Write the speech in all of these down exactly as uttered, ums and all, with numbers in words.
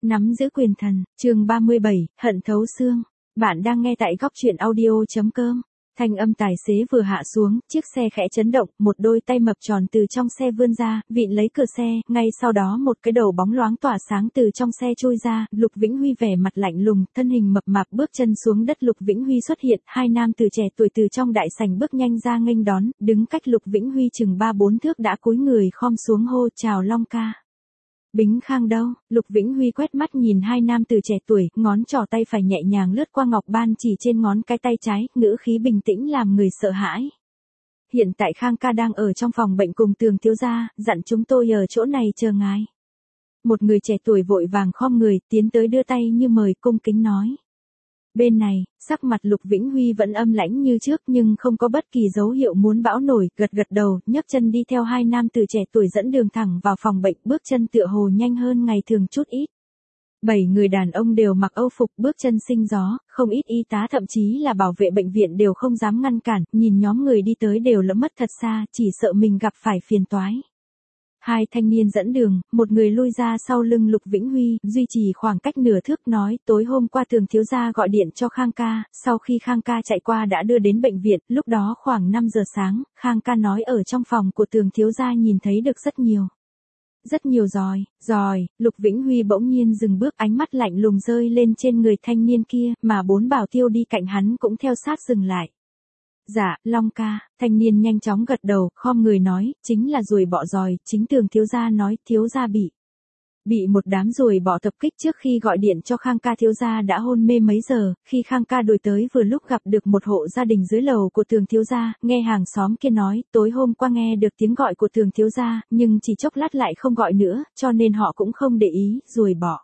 Nắm giữ quyền thần, chương ba mươi bảy, hận thấu xương. Bạn đang nghe tại góc truyện audio chấm com. Thanh âm tài xế vừa hạ xuống, chiếc xe khẽ chấn động, một đôi tay mập tròn từ trong xe vươn ra, vịn lấy cửa xe, ngay sau đó một cái đầu bóng loáng tỏa sáng từ trong xe trôi ra, Lục Vĩnh Huy vẻ mặt lạnh lùng, thân hình mập mạp bước chân xuống đất. Lục Vĩnh Huy xuất hiện, hai nam tử trẻ tuổi từ trong đại sảnh bước nhanh ra nghênh đón, đứng cách Lục Vĩnh Huy chừng ba bốn thước đã cúi người khom xuống hô chào Long ca. Bính Khang đâu? Lục Vĩnh Huy quét mắt nhìn hai nam tử trẻ tuổi, ngón trỏ tay phải nhẹ nhàng lướt qua ngọc ban chỉ trên ngón cái tay trái, ngữ khí bình tĩnh làm người sợ hãi. Hiện tại Khang ca đang ở trong phòng bệnh cùng Tường thiếu gia, dặn chúng tôi ở chỗ này chờ ngài. Một người trẻ tuổi vội vàng khom người, tiến tới đưa tay như mời, cung kính nói. Bên này, sắc mặt Lục Vĩnh Huy vẫn âm lãnh như trước nhưng không có bất kỳ dấu hiệu muốn bão nổi, gật gật đầu, nhấc chân đi theo hai nam tử trẻ tuổi dẫn đường thẳng vào phòng bệnh, bước chân tựa hồ nhanh hơn ngày thường chút ít. Bảy người đàn ông đều mặc âu phục, bước chân sinh gió, không ít y tá thậm chí là bảo vệ bệnh viện đều không dám ngăn cản, nhìn nhóm người đi tới đều lẫm mất thật xa, chỉ sợ mình gặp phải phiền toái. Hai thanh niên dẫn đường, một người lui ra sau lưng Lục Vĩnh Huy, duy trì khoảng cách nửa thước nói, tối hôm qua Tường thiếu gia gọi điện cho Khang ca, sau khi Khang ca chạy qua đã đưa đến bệnh viện, lúc đó khoảng năm giờ sáng, Khang ca nói ở trong phòng của Tường thiếu gia nhìn thấy được rất nhiều. Rất nhiều giòi, giòi, Lục Vĩnh Huy bỗng nhiên dừng bước, ánh mắt lạnh lùng rơi lên trên người thanh niên kia, mà bốn bảo tiêu đi cạnh hắn cũng theo sát dừng lại. Dạ, Long ca, thanh niên nhanh chóng gật đầu, khom người nói, chính là ruồi bọ giòi, chính Tường thiếu gia nói, thiếu gia bị. Bị một đám ruồi bọ tập kích. Trước khi gọi điện cho Khang ca thiếu gia đã hôn mê mấy giờ, khi Khang ca đuổi tới vừa lúc gặp được một hộ gia đình dưới lầu của Tường thiếu gia, nghe hàng xóm kia nói, tối hôm qua nghe được tiếng gọi của Tường thiếu gia, nhưng chỉ chốc lát lại không gọi nữa, cho nên họ cũng không để ý, ruồi bọ.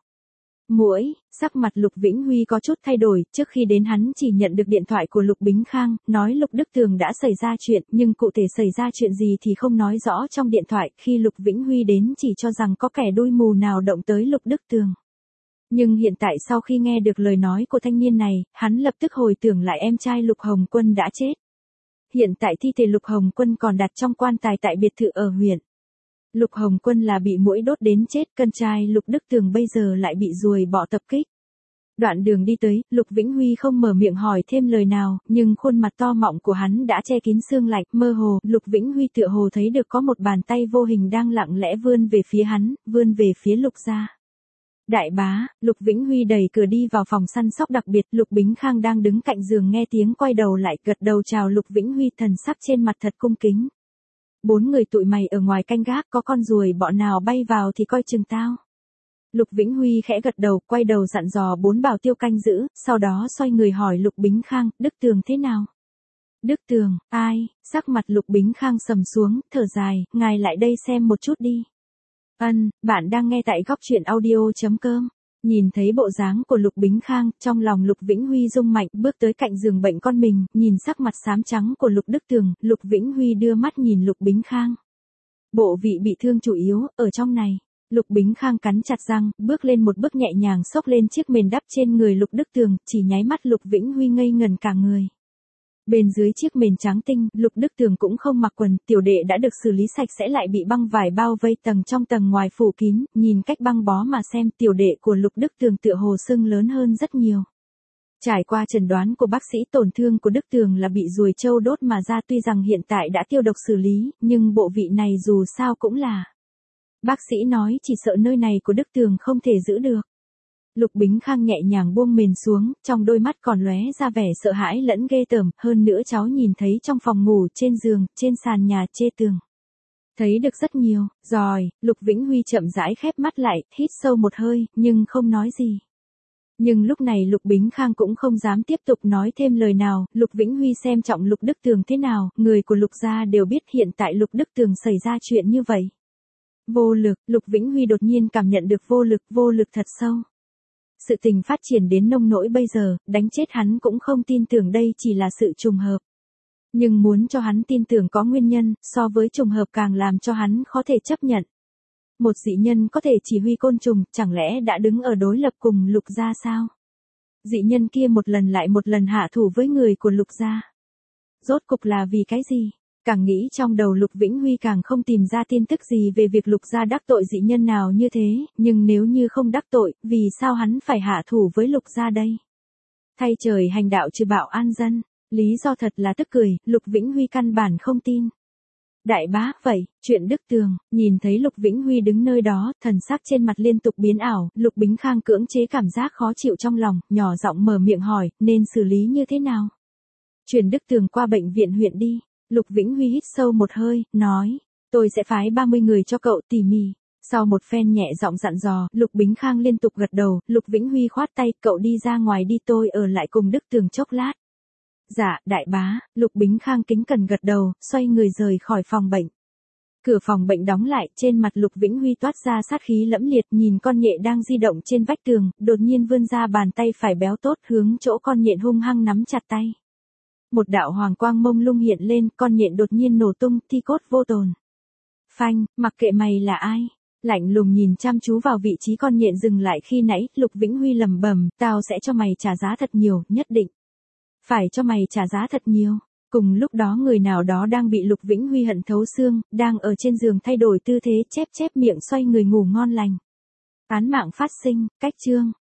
Muỗi, sắc mặt Lục Vĩnh Huy có chút thay đổi, trước khi đến hắn chỉ nhận được điện thoại của Lục Bính Khang, nói Lục Đức Tường đã xảy ra chuyện, nhưng cụ thể xảy ra chuyện gì thì không nói rõ trong điện thoại, khi Lục Vĩnh Huy đến chỉ cho rằng có kẻ đuôi mù nào động tới Lục Đức Tường. Nhưng hiện tại sau khi nghe được lời nói của thanh niên này, hắn lập tức hồi tưởng lại em trai Lục Hồng Quân đã chết. Hiện tại thi thể Lục Hồng Quân còn đặt trong quan tài tại biệt thự ở huyện. Lục Hồng Quân là bị muỗi đốt đến chết, con trai Lục Đức Tường bây giờ lại bị ruồi bọ tập kích. Đoạn đường đi tới, Lục Vĩnh Huy không mở miệng hỏi thêm lời nào, nhưng khuôn mặt to mọng của hắn đã che kín sương lạnh, mơ hồ, Lục Vĩnh Huy tựa hồ thấy được có một bàn tay vô hình đang lặng lẽ vươn về phía hắn, vươn về phía Lục gia. Đại bá, Lục Vĩnh Huy đẩy cửa đi vào phòng săn sóc đặc biệt, Lục Bính Khang đang đứng cạnh giường nghe tiếng quay đầu lại, gật đầu chào Lục Vĩnh Huy, thần sắc trên mặt thật cung kính. Bốn người tụi mày ở ngoài canh gác, có con ruồi bọ nào bay vào thì coi chừng tao. Lục Vĩnh Huy khẽ gật đầu, quay đầu dặn dò bốn bảo tiêu canh giữ, sau đó xoay người hỏi Lục Bính Khang, Đức Tường thế nào? Đức Tường, ai? Sắc mặt Lục Bính Khang sầm xuống, thở dài, ngài lại đây xem một chút đi. Ân, bạn đang nghe tại góc truyện audio chấm com. Nhìn thấy bộ dáng của Lục Bính Khang, trong lòng Lục Vĩnh Huy rung mạnh, bước tới cạnh giường bệnh con mình, nhìn sắc mặt xám trắng của Lục Đức Tường, Lục Vĩnh Huy đưa mắt nhìn Lục Bính Khang. Bộ vị bị thương chủ yếu, ở trong này. Lục Bính Khang cắn chặt răng, bước lên một bước nhẹ nhàng xốc lên chiếc mền đắp trên người Lục Đức Tường, chỉ nháy mắt Lục Vĩnh Huy ngây ngần cả người. Bên dưới chiếc mền trắng tinh, Lục Đức Tường cũng không mặc quần, tiểu đệ đã được xử lý sạch sẽ lại bị băng vải bao vây tầng trong tầng ngoài phủ kín, nhìn cách băng bó mà xem tiểu đệ của Lục Đức Tường tựa hồ sưng lớn hơn rất nhiều. Trải qua chẩn đoán của bác sĩ, tổn thương của Đức Tường là bị ruồi trâu đốt mà ra, tuy rằng hiện tại đã tiêu độc xử lý, nhưng bộ vị này dù sao cũng là. Bác sĩ nói chỉ sợ nơi này của Đức Tường không thể giữ được. Lục Bính Khang nhẹ nhàng buông mền xuống, trong đôi mắt còn lóe ra vẻ sợ hãi lẫn ghê tởm, hơn nữa cháu nhìn thấy trong phòng ngủ, trên giường, trên sàn nhà, trên tường. Thấy được rất nhiều, rồi, Lục Vĩnh Huy chậm rãi khép mắt lại, hít sâu một hơi, nhưng không nói gì. Nhưng lúc này Lục Bính Khang cũng không dám tiếp tục nói thêm lời nào, Lục Vĩnh Huy xem trọng Lục Đức Tường thế nào, người của Lục gia đều biết hiện tại Lục Đức Tường xảy ra chuyện như vậy. Vô lực, Lục Vĩnh Huy đột nhiên cảm nhận được vô lực, vô lực thật sâu. Sự tình phát triển đến nông nỗi bây giờ, đánh chết hắn cũng không tin tưởng đây chỉ là sự trùng hợp. Nhưng muốn cho hắn tin tưởng có nguyên nhân, so với trùng hợp càng làm cho hắn khó thể chấp nhận. Một dị nhân có thể chỉ huy côn trùng, chẳng lẽ đã đứng ở đối lập cùng Lục gia sao? Dị nhân kia một lần lại một lần hạ thủ với người của Lục gia. Rốt cục là vì cái gì? Càng nghĩ trong đầu Lục Vĩnh Huy càng không tìm ra tin tức gì về việc Lục gia đắc tội dị nhân nào như thế, nhưng nếu như không đắc tội, vì sao hắn phải hạ thủ với Lục gia đây? Thay trời hành đạo trừ bạo an dân, lý do thật là tức cười, Lục Vĩnh Huy căn bản không tin. Đại bá, vậy, chuyện Đức Tường, nhìn thấy Lục Vĩnh Huy đứng nơi đó, thần sắc trên mặt liên tục biến ảo, Lục Bính Khang cưỡng chế cảm giác khó chịu trong lòng, nhỏ giọng mở miệng hỏi, nên xử lý như thế nào? Chuyển Đức Tường qua bệnh viện huyện đi. Lục Vĩnh Huy hít sâu một hơi, nói, tôi sẽ phái ba mươi người cho cậu tỉ mỉ. Sau một phen nhẹ giọng dặn dò, Lục Bính Khang liên tục gật đầu, Lục Vĩnh Huy khoát tay, cậu đi ra ngoài đi, tôi ở lại cùng Đức Tường chốc lát. Dạ, đại bá, Lục Bính Khang kính cẩn gật đầu, xoay người rời khỏi phòng bệnh. Cửa phòng bệnh đóng lại, trên mặt Lục Vĩnh Huy toát ra sát khí lẫm liệt, nhìn con nhện đang di động trên vách tường, đột nhiên vươn ra bàn tay phải béo tốt hướng chỗ con nhện hung hăng nắm chặt tay. Một đạo hoàng quang mông lung hiện lên, con nhện đột nhiên nổ tung, thi cốt vô tồn. Phanh, mặc kệ mày là ai. Lạnh lùng nhìn chăm chú vào vị trí con nhện dừng lại khi nãy, Lục Vĩnh Huy lẩm bẩm, tao sẽ cho mày trả giá thật nhiều, nhất định. Phải cho mày trả giá thật nhiều. Cùng lúc đó người nào đó đang bị Lục Vĩnh Huy hận thấu xương, đang ở trên giường thay đổi tư thế, chép chép miệng xoay người ngủ ngon lành. Án mạng phát sinh, cách chương.